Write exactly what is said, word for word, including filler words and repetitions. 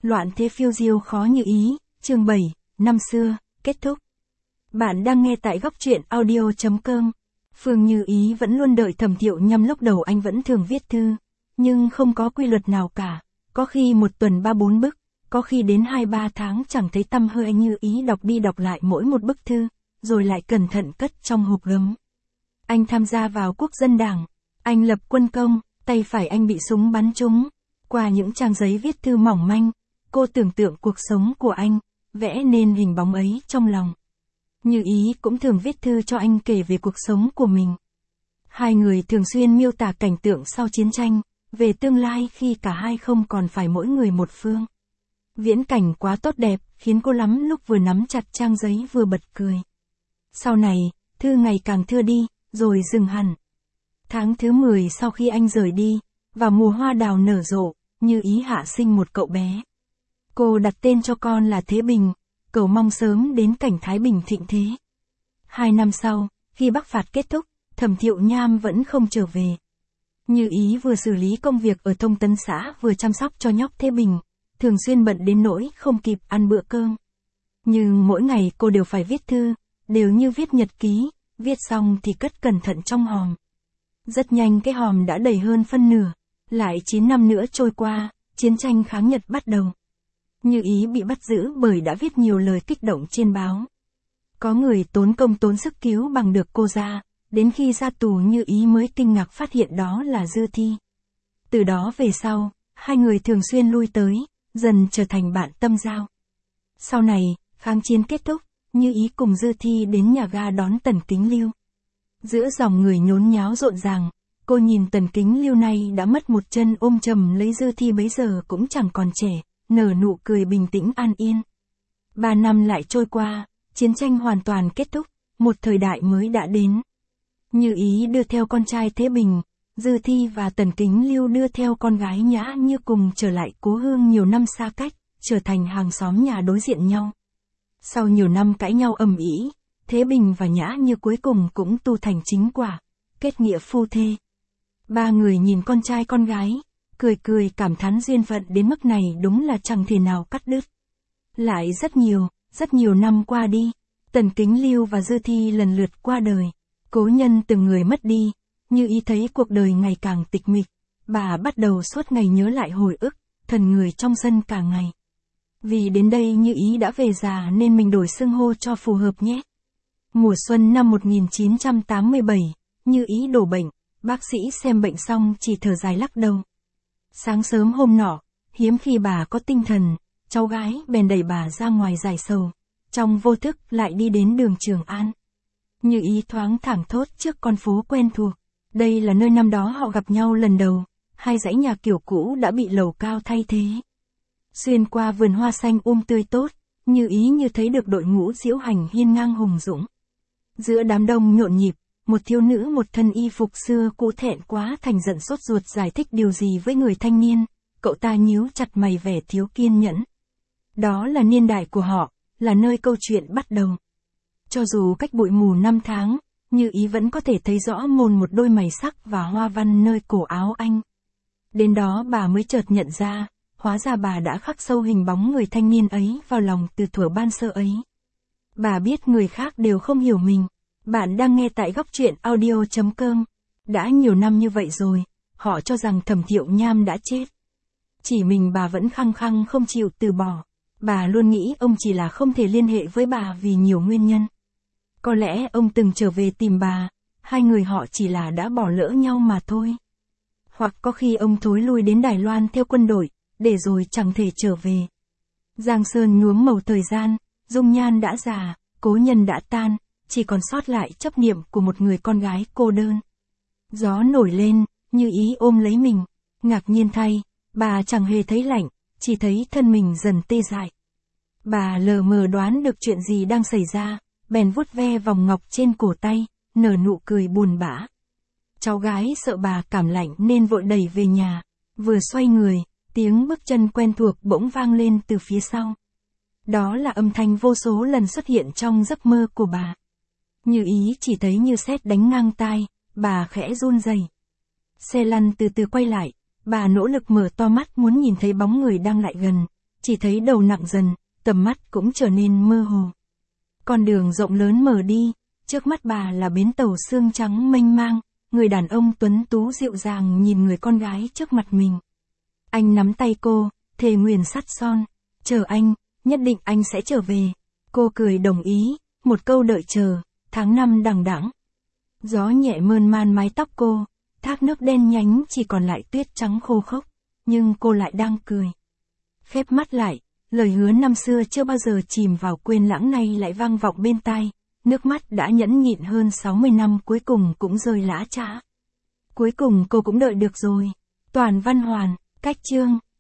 Loạn thế phiêu diêu khó như ý, chương bảy, năm xưa, kết thúc. Bạn đang nghe tại góc truyện audio chấm com. Phương Như Ý vẫn luôn đợi Thẩm Thiệu Nham, lúc đầu anh vẫn thường viết thư, nhưng không có quy luật nào cả, có khi một tuần ba bốn bức, có khi đến hai ba tháng chẳng thấy tăm hơi. Anh Như Ý đọc đi đọc lại mỗi một bức thư, rồi lại cẩn thận cất trong hộp gấm. Anh tham gia vào Quốc dân Đảng, anh lập quân công, tay phải anh bị súng bắn trúng. Qua những trang giấy viết thư mỏng manh, cô tưởng tượng cuộc sống của anh, vẽ nên hình bóng ấy trong lòng. Như Ý cũng thường viết thư cho anh kể về cuộc sống của mình. Hai người thường xuyên miêu tả cảnh tượng sau chiến tranh, về tương lai khi cả hai không còn phải mỗi người một phương. Viễn cảnh quá tốt đẹp, khiến cô lắm lúc vừa nắm chặt trang giấy vừa bật cười. Sau này, thư ngày càng thưa đi, rồi dừng hẳn. Tháng thứ mười sau khi anh rời đi, vào mùa hoa đào nở rộ, Như Ý hạ sinh một cậu bé. Cô đặt tên cho con là Thế Bình, cầu mong sớm đến cảnh Thái Bình thịnh thế. Hai năm sau, khi Bắc phạt kết thúc, Thẩm Thiệu Nham vẫn không trở về. Như Ý vừa xử lý công việc ở thông tấn xã vừa chăm sóc cho nhóc Thế Bình, thường xuyên bận đến nỗi không kịp ăn bữa cơm. Nhưng mỗi ngày cô đều phải viết thư, đều như viết nhật ký, viết xong thì cất cẩn thận trong hòm. Rất nhanh cái hòm đã đầy hơn phân nửa, lại chín năm nữa trôi qua, chiến tranh kháng Nhật bắt đầu. Như Ý bị bắt giữ bởi đã viết nhiều lời kích động trên báo. Có người tốn công tốn sức cứu bằng được cô ra, đến khi ra tù Như Ý mới kinh ngạc phát hiện đó là Dư Thi. Từ đó về sau, hai người thường xuyên lui tới, dần trở thành bạn tâm giao. Sau này, kháng chiến kết thúc, Như Ý cùng Dư Thi đến nhà ga đón Tần Kính Lưu. Giữa dòng người nhốn nháo rộn ràng, cô nhìn Tần Kính Lưu này đã mất một chân ôm chầm lấy Dư Thi bấy giờ cũng chẳng còn trẻ, nở nụ cười bình tĩnh an yên. Ba năm lại trôi qua, chiến tranh hoàn toàn kết thúc, một thời đại mới đã đến. Như Ý đưa theo con trai Thế Bình, Dư Thi và Tần Kính Lưu đưa theo con gái Nhã Như cùng trở lại cố hương nhiều năm xa cách, trở thành hàng xóm nhà đối diện nhau. Sau nhiều năm cãi nhau ầm ĩ, Thế Bình và Nhã Như cuối cùng cũng tu thành chính quả, kết nghĩa phu thê. Ba người nhìn con trai con gái, cười cười cảm thán duyên phận đến mức này đúng là chẳng thể nào cắt đứt. Lại rất nhiều, rất nhiều năm qua đi, Tần Kính Lưu và Dư Thi lần lượt qua đời, cố nhân từng người mất đi, Như Ý thấy cuộc đời ngày càng tịch mịch, bà bắt đầu suốt ngày nhớ lại hồi ức, thần người trong sân cả ngày. Vì đến đây Như Ý đã về già nên mình đổi xưng hô cho phù hợp nhé. Mùa xuân năm một nghìn chín trăm tám mươi bảy, Như Ý đổ bệnh, bác sĩ xem bệnh xong chỉ thở dài lắc đầu. Sáng sớm hôm nọ, hiếm khi bà có tinh thần, cháu gái bèn đẩy bà ra ngoài giải sầu, trong vô thức lại đi đến đường Trường An. Như Ý thoáng thảng thốt trước con phố quen thuộc, đây là nơi năm đó họ gặp nhau lần đầu, hai dãy nhà kiểu cũ đã bị lầu cao thay thế. Xuyên qua vườn hoa xanh um tươi tốt, Như Ý như thấy được đội ngũ diễu hành hiên ngang hùng dũng. Giữa đám đông nhộn nhịp, một thiếu nữ một thân y phục xưa cũ thẹn quá thành giận sốt ruột giải thích điều gì với người thanh niên, cậu ta nhíu chặt mày vẻ thiếu kiên nhẫn. Đó là niên đại của họ, là nơi câu chuyện bắt đầu. Cho dù cách bụi mù năm tháng, Như Ý vẫn có thể thấy rõ mồn một đôi mày sắc và hoa văn nơi cổ áo anh. Đến đó bà mới chợt nhận ra, hóa ra bà đã khắc sâu hình bóng người thanh niên ấy vào lòng từ thuở ban sơ ấy. Bà biết người khác đều không hiểu mình. Bạn đang nghe tại góc truyện audio chấm com. Đã nhiều năm như vậy rồi, họ cho rằng Thẩm Thiệu Nham đã chết. Chỉ mình bà vẫn khăng khăng không chịu từ bỏ. Bà luôn nghĩ ông chỉ là không thể liên hệ với bà vì nhiều nguyên nhân. Có lẽ ông từng trở về tìm bà, hai người họ chỉ là đã bỏ lỡ nhau mà thôi. Hoặc có khi ông thối lui đến Đài Loan theo quân đội, để rồi chẳng thể trở về. Giang sơn nhuốm màu thời gian, dung nhan đã già, cố nhân đã tan, chỉ còn sót lại chấp niệm của một người con gái cô đơn. Gió nổi lên, Như Ý ôm lấy mình, ngạc nhiên thay, bà chẳng hề thấy lạnh, chỉ thấy thân mình dần tê dại. Bà lờ mờ đoán được chuyện gì đang xảy ra, bèn vuốt ve vòng ngọc trên cổ tay, nở nụ cười buồn bã. Cháu gái sợ bà cảm lạnh nên vội đẩy về nhà, vừa xoay người, tiếng bước chân quen thuộc bỗng vang lên từ phía sau. Đó là âm thanh vô số lần xuất hiện trong giấc mơ của bà. Như Ý chỉ thấy như sét đánh ngang tai, bà khẽ run rẩy. Xe lăn từ từ quay lại, bà nỗ lực mở to mắt muốn nhìn thấy bóng người đang lại gần, chỉ thấy đầu nặng dần, tầm mắt cũng trở nên mơ hồ. Con đường rộng lớn mở đi, trước mắt bà là bến tàu xương trắng mênh mang, người đàn ông tuấn tú dịu dàng nhìn người con gái trước mặt mình. Anh nắm tay cô, thề nguyền sắt son, chờ anh, nhất định anh sẽ trở về. Cô cười đồng ý, một câu đợi chờ, tháng năm đằng đẵng. Gió nhẹ mơn man mái tóc cô, thác nước đen nhánh chỉ còn lại tuyết trắng khô khốc, nhưng cô lại đang cười. Khép mắt lại, lời hứa năm xưa chưa bao giờ chìm vào quên lãng nay lại vang vọng bên tai, nước mắt đã nhẫn nhịn hơn sáu mươi năm cuối cùng cũng rơi lã chã. Cuối cùng cô cũng đợi được rồi. Toàn Văn Hoàn, Cách Chương.